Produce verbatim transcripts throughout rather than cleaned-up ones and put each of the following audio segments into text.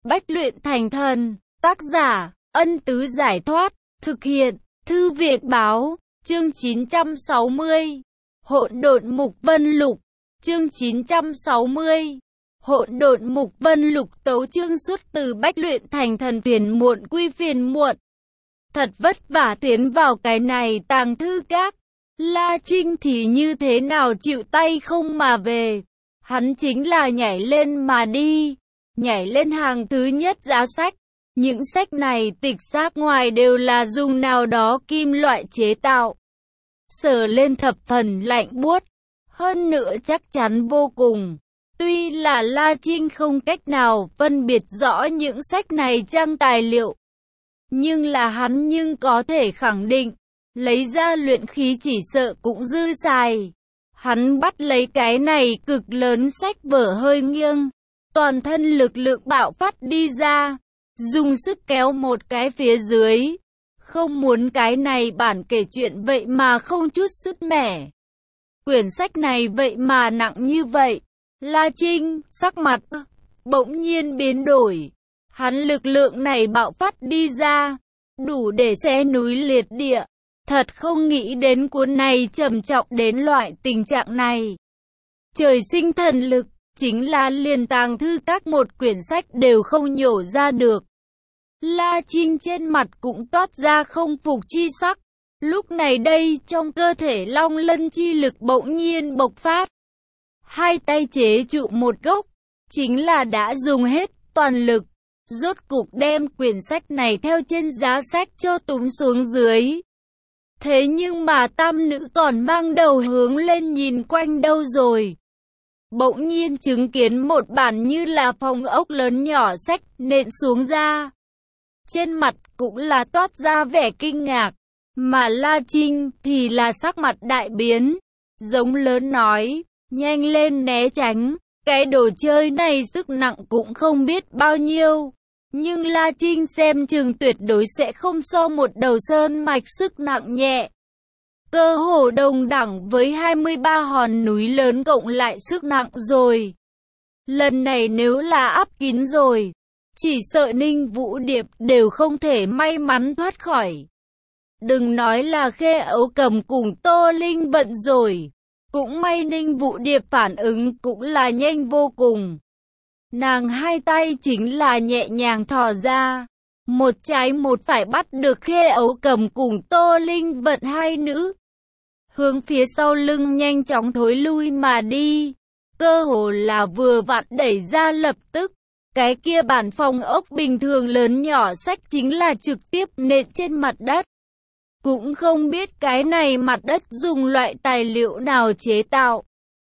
Bách luyện thành thần, tác giả, Ân Tứ Giải Thoát, thực hiện, Thư Viện Báo, chương chín trăm sáu mươi. Hỗn độn mục vân lục, chương chín trăm sáu mươi. Hỗn độn mục vân lục tấu chương xuất từ Bách luyện thành thần, phiền muộn quy phiền muộn. Thật vất vả tiến vào cái này tàng thư các. La Trinh thì như thế nào chịu tay không mà về. Hắn chính là nhảy lên mà đi. Nhảy lên hàng thứ nhất giá sách. Những sách này tịch xác ngoài đều là dùng nào đó kim loại chế tạo. Sờ lên thập phần lạnh buốt. Hơn nữa chắc chắn vô cùng. Tuy là La Trinh không cách nào phân biệt rõ những sách này trang tài liệu. Nhưng là hắn nhưng có thể khẳng định. Lấy ra luyện khí chỉ sợ cũng dư xài. Hắn bắt lấy cái này cực lớn sách vở hơi nghiêng. Toàn thân lực lượng bạo phát đi ra. Dùng sức kéo một cái phía dưới. Không muốn cái này bản kể chuyện vậy mà không chút sứt mẻ. Quyển sách này vậy mà nặng như vậy. La Trinh, sắc mặt, bỗng nhiên biến đổi. Hắn lực lượng này bạo phát đi ra. Đủ để xé núi liệt địa. Thật không nghĩ đến cuốn này trầm trọng đến loại tình trạng này. Trời sinh thần lực, chính là liền tàng thư các một quyển sách đều không nhổ ra được. La Trinh trên mặt cũng toát ra không phục chi sắc. Lúc này đây trong cơ thể long lân chi lực bỗng nhiên bộc phát. Hai tay chế trụ một gốc, chính là đã dùng hết toàn lực. Rốt cục đem quyển sách này theo trên giá sách cho túm xuống dưới. Thế nhưng mà tam nữ còn mang đầu hướng lên nhìn quanh đâu rồi. Bỗng nhiên chứng kiến một bản như là phòng ốc lớn nhỏ sách nện xuống ra. Trên mặt cũng là toát ra vẻ kinh ngạc. Mà La Trinh thì là sắc mặt đại biến. Giống lớn nói, nhanh lên né tránh. Cái đồ chơi này sức nặng cũng không biết bao nhiêu. Nhưng La Trinh xem chừng tuyệt đối sẽ không so một đầu sơn mạch sức nặng nhẹ. Cơ hồ đồng đẳng với hai mươi ba hòn núi lớn cộng lại sức nặng rồi. Lần này nếu là áp kín rồi, chỉ sợ Ninh Vũ Điệp đều không thể may mắn thoát khỏi. Đừng nói là Khê Ấu Cầm cùng Tô Linh Vận rồi. Cũng may Ninh Vũ Điệp phản ứng cũng là nhanh vô cùng. Nàng hai tay chính là nhẹ nhàng thò ra. Một trái một phải bắt được Khê Ấu Cầm cùng Tô Linh Vận hai nữ. Hướng phía sau lưng nhanh chóng thối lui mà đi. Cơ hồ là vừa vặn đẩy ra lập tức. Cái kia bản phòng ốc bình thường lớn nhỏ sách chính là trực tiếp nện trên mặt đất. Cũng không biết cái này mặt đất dùng loại tài liệu nào chế tạo.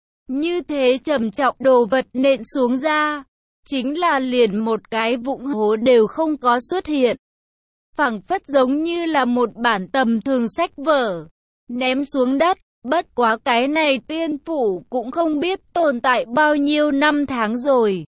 Như thế trầm trọng đồ vật nện xuống ra. Chính là liền một cái vũng hố đều không có xuất hiện. Phảng phất giống như là một bản tầm thường sách vở. Ném xuống đất, bất quá cái này tiên phủ cũng không biết tồn tại bao nhiêu năm tháng rồi.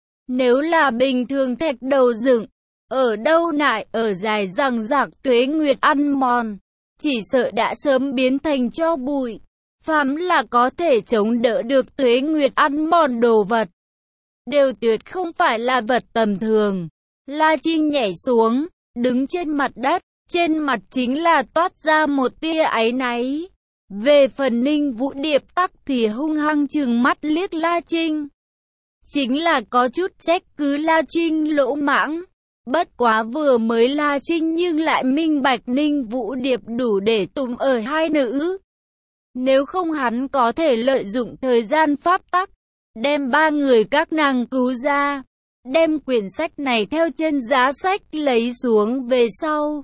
Nếu là bình thường thạch đầu dựng, ở đâu nại ở dài rằng rạc tuế nguyệt ăn mòn, chỉ sợ đã sớm biến thành tro bụi. Phàm là có thể chống đỡ được tuế nguyệt ăn mòn đồ vật, đều tuyệt không phải là vật tầm thường. La Trinh nhảy xuống, đứng trên mặt đất, trên mặt chính là toát ra một tia áy náy. Về phần Ninh Vũ Điệp tắc thì hung hăng trừng mắt liếc La Trinh. Chính là có chút trách cứ La Trinh lỗ mãng. Bất quá vừa mới La Trinh nhưng lại minh bạch Ninh Vũ Điệp đủ để tùm ở hai nữ. Nếu không hắn có thể lợi dụng thời gian pháp tắc, đem ba người các nàng cứu ra, đem quyển sách này theo trên giá sách lấy xuống về sau.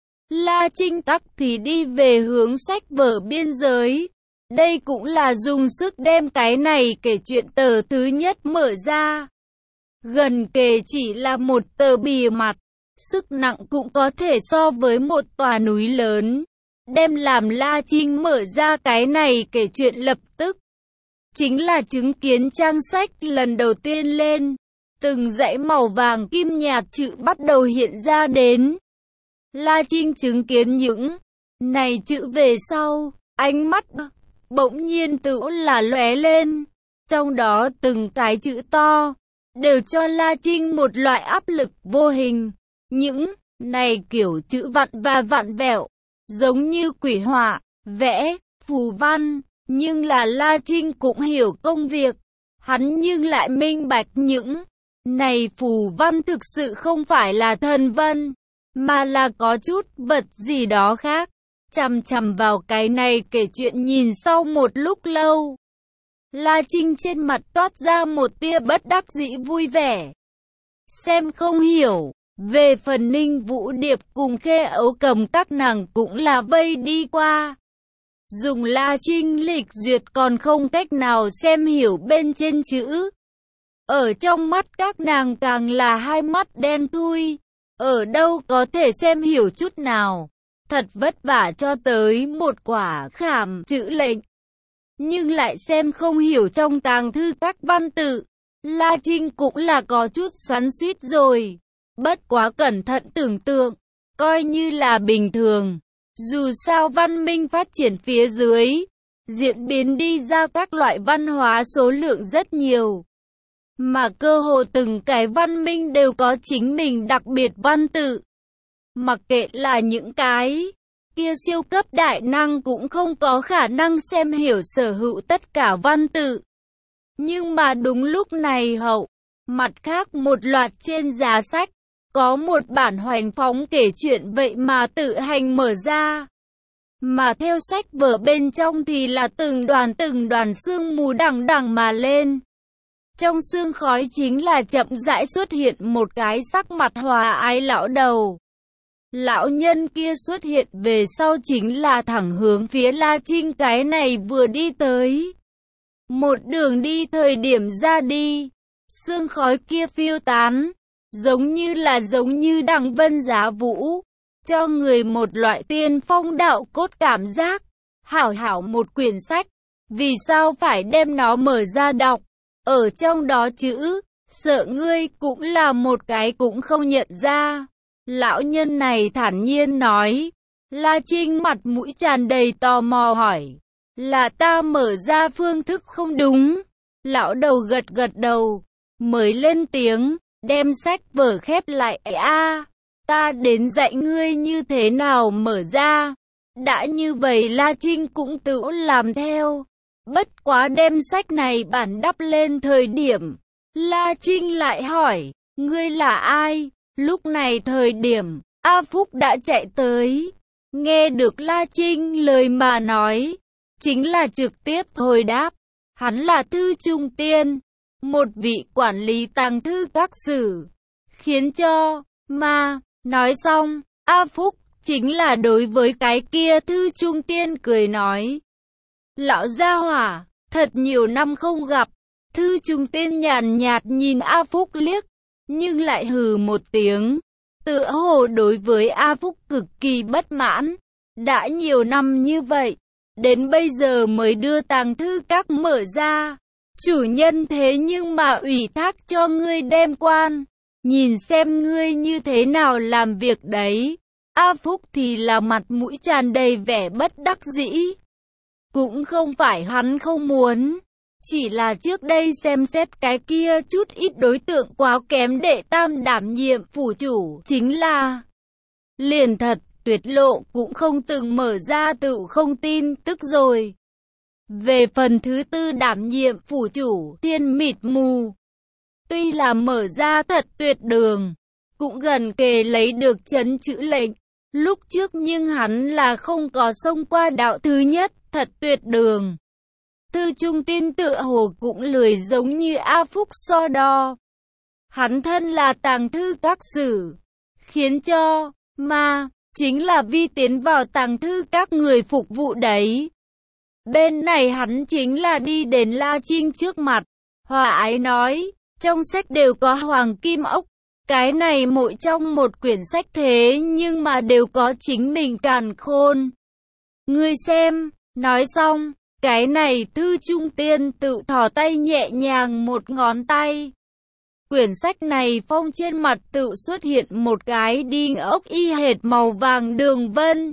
La Trinh tắc thì đi về hướng sách vở biên giới. Đây cũng là dùng sức đem cái này kể chuyện tờ thứ nhất mở ra. Gần kề chỉ là một tờ bìa mặt, sức nặng cũng có thể so với một tòa núi lớn. Đem làm La Trinh mở ra cái này kể chuyện lập tức. Chính là chứng kiến trang sách lần đầu tiên lên. Từng dãy màu vàng kim nhạt chữ bắt đầu hiện ra đến. La Trinh chứng kiến những này chữ về sau, ánh mắt bỗng nhiên tự là lóe lên. Trong đó từng cái chữ to, đều cho La Trinh một loại áp lực vô hình. Những này kiểu chữ vặn và vặn vẹo, giống như quỷ họa, vẽ, phù văn, nhưng là La Trinh cũng hiểu công việc. Hắn nhưng lại minh bạch những này phù văn thực sự không phải là thần vân, mà là có chút vật gì đó khác. Chằm chằm vào cái này kể chuyện nhìn sau một lúc lâu, La Trinh trên mặt toát ra một tia bất đắc dĩ vui vẻ. Xem không hiểu, về phần Ninh Vũ Điệp cùng Khê Ấu Cầm các nàng cũng là vây đi qua. Dùng La Trinh lịch duyệt còn không cách nào xem hiểu bên trên chữ. Ở trong mắt các nàng càng là hai mắt đen thui, ở đâu có thể xem hiểu chút nào. Thật vất vả cho tới một quả khảm chữ lệnh, nhưng lại xem không hiểu trong tàng thư các văn tự. La Trinh cũng là có chút xoắn xuýt rồi. Bất quá cẩn thận tưởng tượng, coi như là bình thường. Dù sao văn minh phát triển phía dưới, diễn biến đi ra các loại văn hóa số lượng rất nhiều. Mà cơ hồ từng cái văn minh đều có chính mình đặc biệt văn tự. Mặc kệ là những cái kia siêu cấp đại năng cũng không có khả năng xem hiểu sở hữu tất cả văn tự. Nhưng mà đúng lúc này hậu, mặt khác một loạt trên giá sách, có một bản hoành phóng kể chuyện vậy mà tự hành mở ra. Mà theo sách vở bên trong thì là từng đoàn từng đoàn sương mù đằng đằng mà lên. Trong sương khói chính là chậm rãi xuất hiện một cái sắc mặt hòa ái lão đầu. Lão nhân kia xuất hiện về sau chính là thẳng hướng phía La Trinh cái này vừa đi tới. Một đường đi thời điểm ra đi, sương khói kia phiêu tán, giống như là giống như đằng vân giá vũ, cho người một loại tiên phong đạo cốt cảm giác. Hảo hảo một quyển sách, vì sao phải đem nó mở ra đọc? Ở trong đó chữ, sợ ngươi cũng là một cái cũng không nhận ra. Lão nhân này thản nhiên nói. La Trinh mặt mũi tràn đầy tò mò hỏi, là ta mở ra phương thức không đúng? Lão đầu gật gật đầu, mới lên tiếng, đem sách vở khép lại. A, ta đến dạy ngươi như thế nào mở ra. Đã như vậy La Trinh cũng tự làm theo. Bất quá đem sách này bản đắp lên thời điểm, La Trinh lại hỏi, ngươi là ai? Lúc này thời điểm, A Phúc đã chạy tới. Nghe được La Trinh lời mà nói, chính là trực tiếp hồi đáp. Hắn là Thư Trung Tiên, một vị quản lý tàng thư các sử. Khiến cho, mà, nói xong, A Phúc chính là đối với cái kia Thư Trung Tiên cười nói. Lão gia hỏa, thật nhiều năm không gặp. Thư Trung Tiên nhàn nhạt nhìn A Phúc liếc, nhưng lại hừ một tiếng. Tựa hồ đối với A Phúc cực kỳ bất mãn. Đã nhiều năm như vậy, đến bây giờ mới đưa tàng thư các mở ra. Chủ nhân thế nhưng mà ủy thác cho ngươi đem quan. Nhìn xem ngươi như thế nào làm việc đấy. A Phúc thì là mặt mũi tràn đầy vẻ bất đắc dĩ. Cũng không phải hắn không muốn, chỉ là trước đây xem xét cái kia chút ít đối tượng quá kém để tam đảm nhiệm phủ chủ, chính là liền thật, tuyệt lộ cũng không từng mở ra tự không tin tức rồi. Về phần thứ tư đảm nhiệm phủ chủ, thiên mịt mù. Tuy là mở ra thật tuyệt đường, cũng gần kề lấy được chấn chữ lệnh. Lúc trước nhưng hắn là không có xông qua đạo thứ nhất, thật tuyệt đường. Thư Trung Tiên tựa hồ cũng lười giống như A Phúc so đo. Hắn thân là tàng thư các sử, khiến cho, mà, chính là vi tiến vào tàng thư các người phục vụ đấy. Bên này hắn chính là đi đến La Trinh trước mặt, hòa ái nói, trong sách đều có hoàng kim ốc. Cái này mỗi trong một quyển sách thế nhưng mà đều có chính mình càn khôn. Ngươi xem, nói xong, cái này Thư Trung Tiên tự thò tay nhẹ nhàng một ngón tay. Quyển sách này phong trên mặt tự xuất hiện một cái đinh ốc y hệt màu vàng đường vân.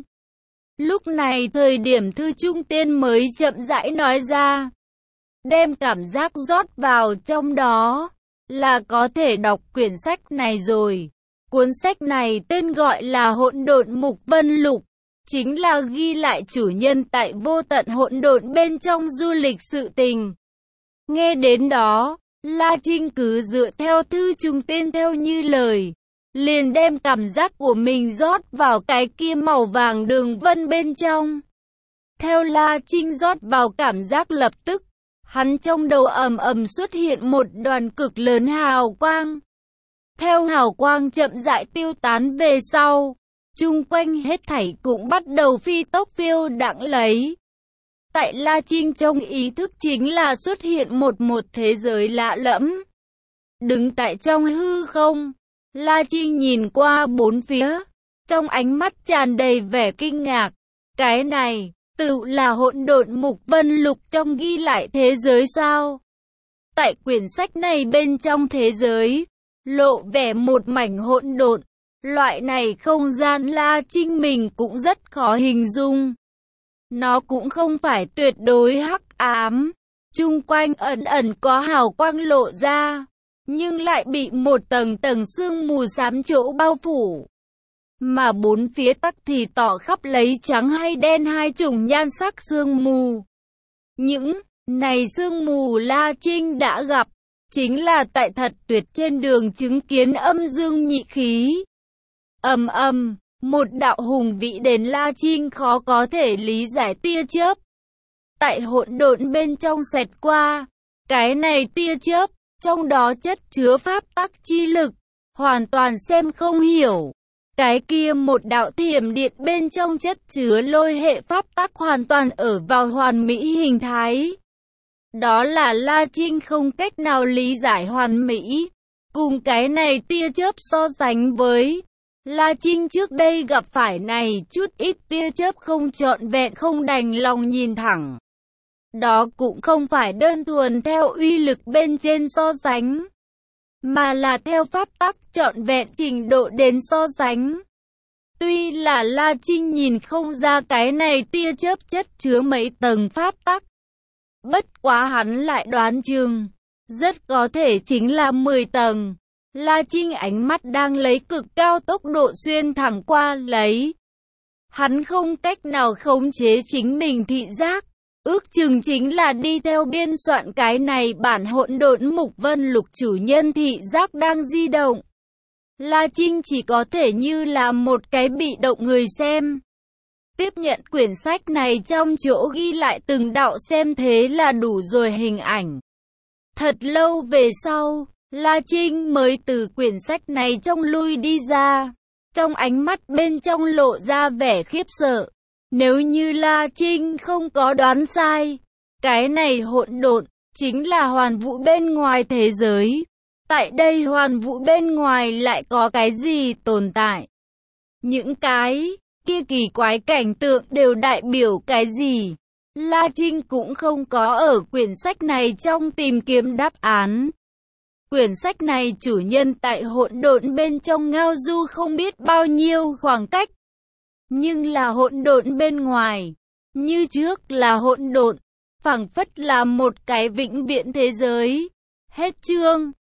Lúc này thời điểm Thư Trung Tiên mới chậm rãi nói ra. Đem cảm giác rót vào trong đó. là có thể đọc quyển sách này rồi. Cuốn sách này tên gọi là Hỗn Độn Mục Vân Lục, chính là ghi lại chủ nhân tại vô tận hỗn độn bên trong du lịch sự tình. Nghe đến đó, La Trinh cứ dựa theo thư trùng tên theo như lời, liền đem cảm giác của mình rót vào cái kia màu vàng đường vân bên trong. Theo La Trinh rót vào cảm giác, lập tức, hắn trong đầu ầm ầm xuất hiện một đoàn cực lớn hào quang. Theo hào quang chậm rãi tiêu tán về sau, chung quanh hết thảy cũng bắt đầu phi tốc phiêu đãng lấy. Tại La Trinh trong ý thức chính là xuất hiện một một thế giới lạ lẫm. Đứng tại trong hư không, La Trinh nhìn qua bốn phía, trong ánh mắt tràn đầy vẻ kinh ngạc. Cái này, tự là Hỗn Độn Mục Vân Lục trong ghi lại thế giới sao? Tại quyển sách này bên trong thế giới, lộ vẻ một mảnh hỗn độn. Loại này không gian La Trinh mình cũng rất khó hình dung. Nó cũng không phải tuyệt đối hắc ám, chung quanh ẩn ẩn có hào quang lộ ra, nhưng lại bị một tầng tầng sương mù xám chỗ bao phủ. Mà bốn phía tắc thì tỏ khắp lấy trắng hay đen hai chủng nhan sắc sương mù. Những này sương mù La Trinh đã gặp, chính là tại Thật Tuyệt trên đường chứng kiến âm dương nhị khí. Ầm ầm, một đạo hùng vĩ đến La Trinh khó có thể lý giải tia chớp. Tại hỗn độn bên trong xẹt qua, cái này tia chớp, trong đó chất chứa pháp tắc chi lực, hoàn toàn xem không hiểu. Cái kia một đạo thiểm điện bên trong chất chứa lôi hệ pháp tắc hoàn toàn ở vào hoàn mỹ hình thái. Đó là La Trinh không cách nào lý giải hoàn mỹ. Cùng cái này tia chớp so sánh với La Trinh trước đây gặp phải này chút ít tia chớp không trọn vẹn không đành lòng nhìn thẳng. Đó cũng không phải đơn thuần theo uy lực bên trên so sánh, mà là theo pháp tắc trọn vẹn trình độ đến so sánh. Tuy là La Trinh nhìn không ra cái này tia chớp chất chứa mấy tầng pháp tắc, bất quá hắn lại đoán chừng, rất có thể chính là mười tầng. La Trinh ánh mắt đang lấy cực cao tốc độ xuyên thẳng qua lấy. Hắn không cách nào khống chế chính mình thị giác, ước chừng chính là đi theo biên soạn cái này bản Hỗn Độn Mục Vân Lục chủ nhân thị giác đang di động. La Trinh chỉ có thể như là một cái bị động người xem. Tiếp nhận quyển sách này trong chỗ ghi lại từng đạo xem thế là đủ rồi hình ảnh. Thật lâu về sau, La Trinh mới từ quyển sách này trong lui đi ra. Trong ánh mắt bên trong lộ ra vẻ khiếp sợ. Nếu như La Trinh không có đoán sai, cái này hỗn độn chính là hoàn vũ bên ngoài thế giới. Tại đây hoàn vũ bên ngoài lại có cái gì tồn tại? Những cái kia kỳ quái cảnh tượng đều đại biểu cái gì? La Trinh cũng không có ở quyển sách này trong tìm kiếm đáp án. Quyển sách này chủ nhân tại hỗn độn bên trong ngao du không biết bao nhiêu khoảng cách. Nhưng là hỗn độn bên ngoài, như trước là hỗn độn, phảng phất là một cái vĩnh viễn thế giới. Hết chương.